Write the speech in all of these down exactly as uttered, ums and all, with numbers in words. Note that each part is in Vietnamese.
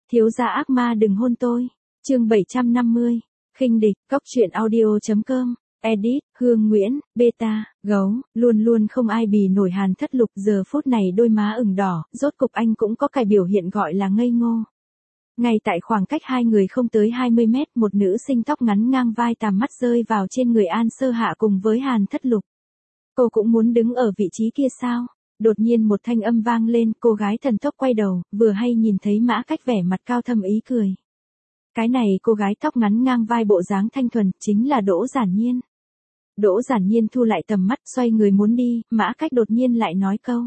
Thiếu gia ác ma đừng hôn tôi. Chương bảy trăm năm mươi. Khinh địch, Cóc truyện audio.com. Edit, Hương Nguyễn, Beta, Gấu, luôn luôn không ai bì nổi Hàn Thất Lục, giờ phút này đôi má ửng đỏ, rốt cục anh cũng có cái biểu hiện gọi là ngây ngô. Ngay tại khoảng cách hai người không tới hai mươi mét, một nữ sinh tóc ngắn ngang vai tàm mắt rơi vào trên người An Sơ Hạ cùng với Hàn Thất Lục. Cô cũng muốn đứng ở vị trí kia sao? Đột nhiên một thanh âm vang lên, cô gái thần tốc quay đầu, vừa hay nhìn thấy Mã Cách vẻ mặt cao thâm ý cười. Cái này cô gái tóc ngắn ngang vai bộ dáng thanh thuần, chính là Đỗ Giản Nhiên. Đỗ Giản Nhiên thu lại tầm mắt, xoay người muốn đi, Mã Cách đột nhiên lại nói câu.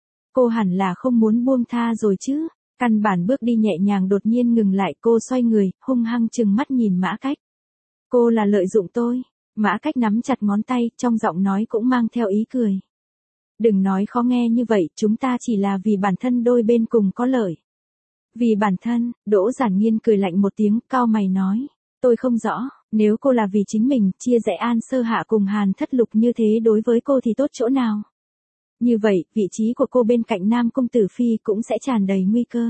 Cô hẳn là không muốn buông tha rồi chứ? Căn bản bước đi nhẹ nhàng đột nhiên ngừng lại, cô xoay người, hung hăng trừng mắt nhìn Mã Cách. Cô là lợi dụng tôi. Mã Cách nắm chặt ngón tay, trong giọng nói cũng mang theo ý cười. Đừng nói khó nghe như vậy, chúng ta chỉ là vì bản thân đôi bên cùng có lợi. Vì bản thân, Đỗ Giản Nhiên cười lạnh một tiếng, cao mày nói. Tôi không rõ, nếu cô là vì chính mình, chia rẽ An Sơ Hạ cùng Hàn Thất Lục như thế đối với cô thì tốt chỗ nào? Như vậy, vị trí của cô bên cạnh Nam Công Tử Phi cũng sẽ tràn đầy nguy cơ.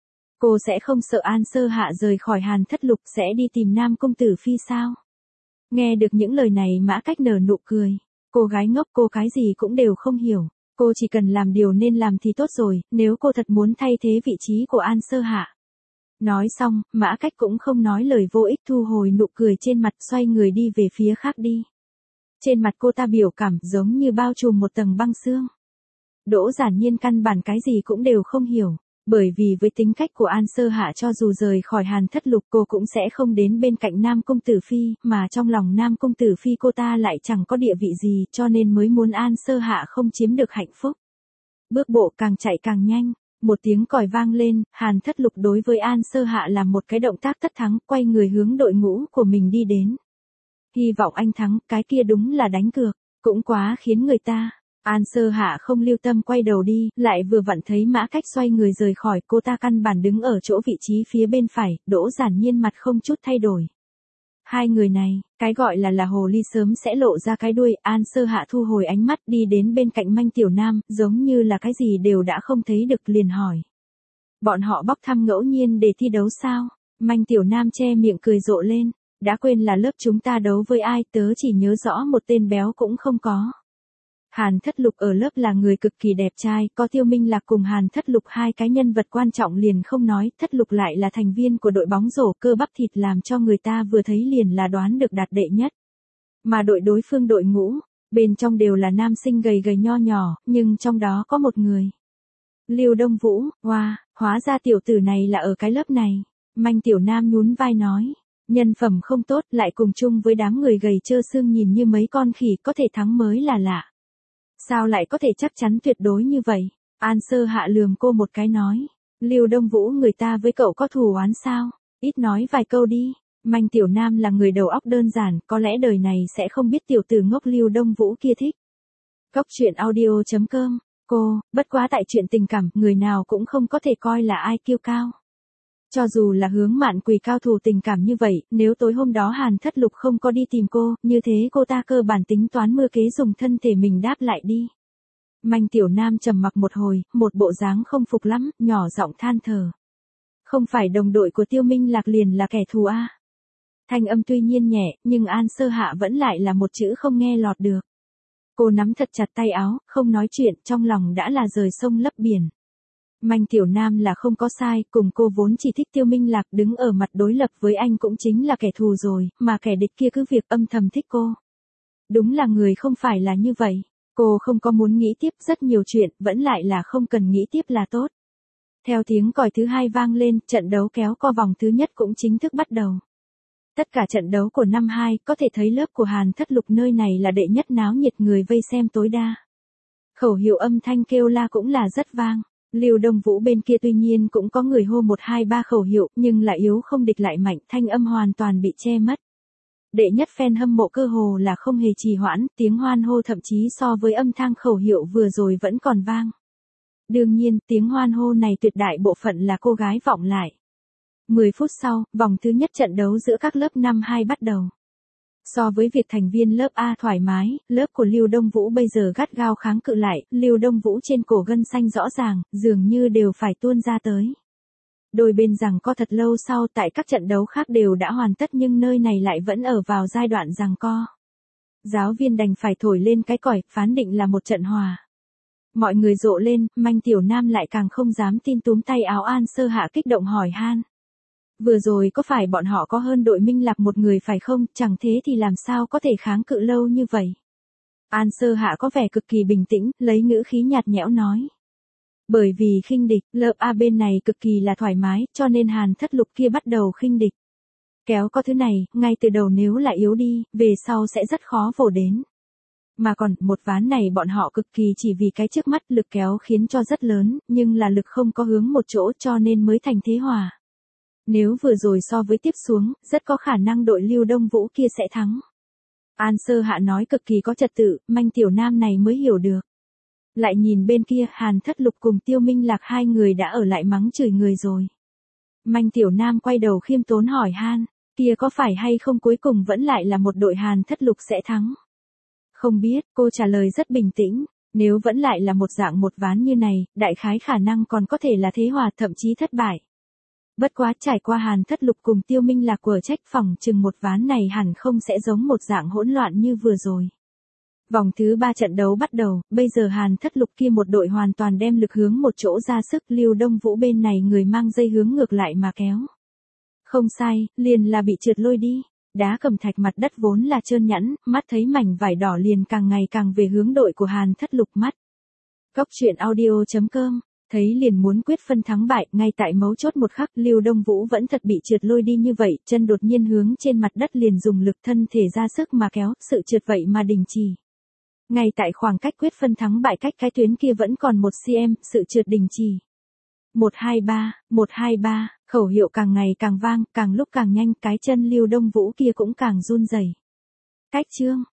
Cô sẽ không sợ An Sơ Hạ rời khỏi Hàn Thất Lục sẽ đi tìm Nam Công Tử Phi sao? Nghe được những lời này Mã Cách nở nụ cười. Cô gái ngốc, cô cái gì cũng đều không hiểu. Cô chỉ cần làm điều nên làm thì tốt rồi, nếu cô thật muốn thay thế vị trí của An Sơ Hạ. Nói xong, Mã Cách cũng không nói lời vô ích, thu hồi nụ cười trên mặt, xoay người đi về phía khác đi. Trên mặt cô ta biểu cảm giống như bao trùm một tầng băng xương. Đỗ Giản Nhiên căn bản cái gì cũng đều không hiểu. Bởi vì với tính cách của An Sơ Hạ cho dù rời khỏi Hàn Thất Lục cô cũng sẽ không đến bên cạnh Nam Công Tử Phi, mà trong lòng Nam Công Tử Phi cô ta lại chẳng có địa vị gì cho nên mới muốn An Sơ Hạ không chiếm được hạnh phúc. Bước bộ càng chạy càng nhanh, một tiếng còi vang lên, Hàn Thất Lục đối với An Sơ Hạ làm một cái động tác tất thắng, quay người hướng đội ngũ của mình đi đến. Hy vọng anh thắng, cái kia đúng là đánh cược, cũng quá khiến người ta. An Sơ Hạ không lưu tâm quay đầu đi, lại vừa vặn thấy Mã Cách xoay người rời khỏi, cô ta căn bản đứng ở chỗ vị trí phía bên phải, Đỗ Giản Nhiên mặt không chút thay đổi. Hai người này, cái gọi là là hồ ly sớm sẽ lộ ra cái đuôi, An Sơ Hạ thu hồi ánh mắt đi đến bên cạnh Manh Tiểu Nam, giống như là cái gì đều đã không thấy được liền hỏi. Bọn họ bóc thăm ngẫu nhiên để thi đấu sao? Manh Tiểu Nam che miệng cười rộ lên, đã quên là lớp chúng ta đấu với ai, tớ chỉ nhớ rõ một tên béo cũng không có. Hàn Thất Lục ở lớp là người cực kỳ đẹp trai, có Tiêu Minh Lạc cùng Hàn Thất Lục hai cái nhân vật quan trọng liền không nói, Thất Lục lại là thành viên của đội bóng rổ, cơ bắp thịt làm cho người ta vừa thấy liền là đoán được đạt đệ nhất. Mà đội đối phương đội ngũ, bên trong đều là nam sinh gầy gầy nho nhỏ, nhưng trong đó có một người. Lưu Đông Vũ, wow, hóa ra tiểu tử này là ở cái lớp này. Manh Tiểu Nam nhún vai nói, nhân phẩm không tốt lại cùng chung với đám người gầy trơ xương nhìn như mấy con khỉ, có thể thắng mới là lạ. Sao lại có thể chắc chắn tuyệt đối như vậy? An Sơ Hạ lườm cô một cái nói. Lưu Đông Vũ người ta với cậu có thù oán sao? Ít nói vài câu đi. Manh Tiểu Nam là người đầu óc đơn giản, có lẽ đời này sẽ không biết tiểu tử ngốc Lưu Đông Vũ kia thích. Cóc truyện audio.com. Cô, bất quá tại chuyện tình cảm, người nào cũng không có thể coi là ai kiêu cao. Cho dù là Hướng Mạn Quỳ cao thủ tình cảm như vậy, nếu tối hôm đó Hàn Thất Lục không có đi tìm cô, như thế cô ta cơ bản tính toán mưa kế dùng thân thể mình đáp lại đi. Manh Tiểu Nam trầm mặc một hồi, một bộ dáng không phục lắm, nhỏ giọng than thở. Không phải đồng đội của Tiêu Minh Lạc liền là kẻ thù a? Thanh âm tuy nhiên nhẹ, nhưng An Sơ Hạ vẫn lại là một chữ không nghe lọt được. Cô nắm thật chặt tay áo, không nói chuyện, trong lòng đã là rời sông lấp biển. Manh Tiểu Nam là không có sai, cùng cô vốn chỉ thích Tiêu Minh Lạc, đứng ở mặt đối lập với anh cũng chính là kẻ thù rồi, mà kẻ địch kia cứ việc âm thầm thích cô. Đúng là người không phải là như vậy. Cô không có muốn nghĩ tiếp, rất nhiều chuyện, vẫn lại là không cần nghĩ tiếp là tốt. Theo tiếng còi thứ hai vang lên, trận đấu kéo co vòng thứ nhất cũng chính thức bắt đầu. Tất cả trận đấu của năm hai, có thể thấy lớp của Hàn Thất Lục nơi này là đệ nhất náo nhiệt, người vây xem tối đa. Khẩu hiệu âm thanh kêu la cũng là rất vang. Lưu Đông Vũ bên kia tuy nhiên cũng có người hô một hai ba khẩu hiệu, nhưng lại yếu không địch lại mạnh, thanh âm hoàn toàn bị che mất. Đệ nhất fan hâm mộ cơ hồ là không hề trì hoãn, tiếng hoan hô thậm chí so với âm thanh khẩu hiệu vừa rồi vẫn còn vang. Đương nhiên, tiếng hoan hô này tuyệt đại bộ phận là cô gái vọng lại. mười phút sau, vòng thứ nhất trận đấu giữa các lớp năm hai bắt đầu. So với việc thành viên lớp A thoải mái, lớp của Lưu Đông Vũ bây giờ gắt gao kháng cự lại, Lưu Đông Vũ trên cổ gân xanh rõ ràng, dường như đều phải tuôn ra tới. Đôi bên giằng co thật lâu sau tại các trận đấu khác đều đã hoàn tất nhưng nơi này lại vẫn ở vào giai đoạn giằng co. Giáo viên đành phải thổi lên cái còi, phán định là một trận hòa. Mọi người rộ lên, Manh Tiểu Nam lại càng không dám tin túm tay áo An Sơ Hạ kích động hỏi han. Vừa rồi có phải bọn họ có hơn đội Minh Lạc một người phải không, chẳng thế thì làm sao có thể kháng cự lâu như vậy. An Sơ Hạ có vẻ cực kỳ bình tĩnh, lấy ngữ khí nhạt nhẽo nói. Bởi vì khinh địch, lớp A bên này cực kỳ là thoải mái, cho nên Hàn Thất Lục kia bắt đầu khinh địch. Kéo có thứ này, ngay từ đầu nếu lại yếu đi, về sau sẽ rất khó vồ đến. Mà còn, một ván này bọn họ cực kỳ chỉ vì cái trước mắt lực kéo khiến cho rất lớn, nhưng là lực không có hướng một chỗ cho nên mới thành thế hòa. Nếu vừa rồi so với tiếp xuống, rất có khả năng đội Lưu Đông Vũ kia sẽ thắng. An Sơ Hạ nói cực kỳ có trật tự, Manh Tiểu Nam này mới hiểu được. Lại nhìn bên kia, Hàn Thất Lục cùng Tiêu Minh Lạc hai người đã ở lại mắng chửi người rồi. Manh Tiểu Nam quay đầu khiêm tốn hỏi han, kia có phải hay không cuối cùng vẫn lại là một đội Hàn Thất Lục sẽ thắng? Không biết, cô trả lời rất bình tĩnh, nếu vẫn lại là một dạng một ván như này, đại khái khả năng còn có thể là thế hòa thậm chí thất bại. Bất quá trải qua Hàn Thất Lục cùng Tiêu Minh Lạc của trách phòng chừng một ván này hẳn không sẽ giống một dạng hỗn loạn như vừa rồi. Vòng thứ ba trận đấu bắt đầu, bây giờ Hàn Thất Lục kia một đội hoàn toàn đem lực hướng một chỗ ra sức, Lưu Đông Vũ bên này người mang dây hướng ngược lại mà kéo. Không sai, liền là bị trượt lôi đi. Đá cẩm thạch mặt đất vốn là trơn nhẵn, mắt thấy mảnh vải đỏ liền càng ngày càng về hướng đội của Hàn Thất Lục mắt. Cóc truyện audio chấm com, thấy liền muốn quyết phân thắng bại, ngay tại mấu chốt một khắc Lưu Đông Vũ vẫn thật bị trượt lôi đi như vậy, chân đột nhiên hướng trên mặt đất liền dùng lực thân thể ra sức mà kéo, sự trượt vậy mà đình chỉ. Ngay tại khoảng cách quyết phân thắng bại cách cái tuyến kia vẫn còn một xăng-ti-mét, sự trượt đình chỉ. một hai ba, một hai ba, khẩu hiệu càng ngày càng vang, càng lúc càng nhanh, cái chân Lưu Đông Vũ kia cũng càng run rẩy. Cách chương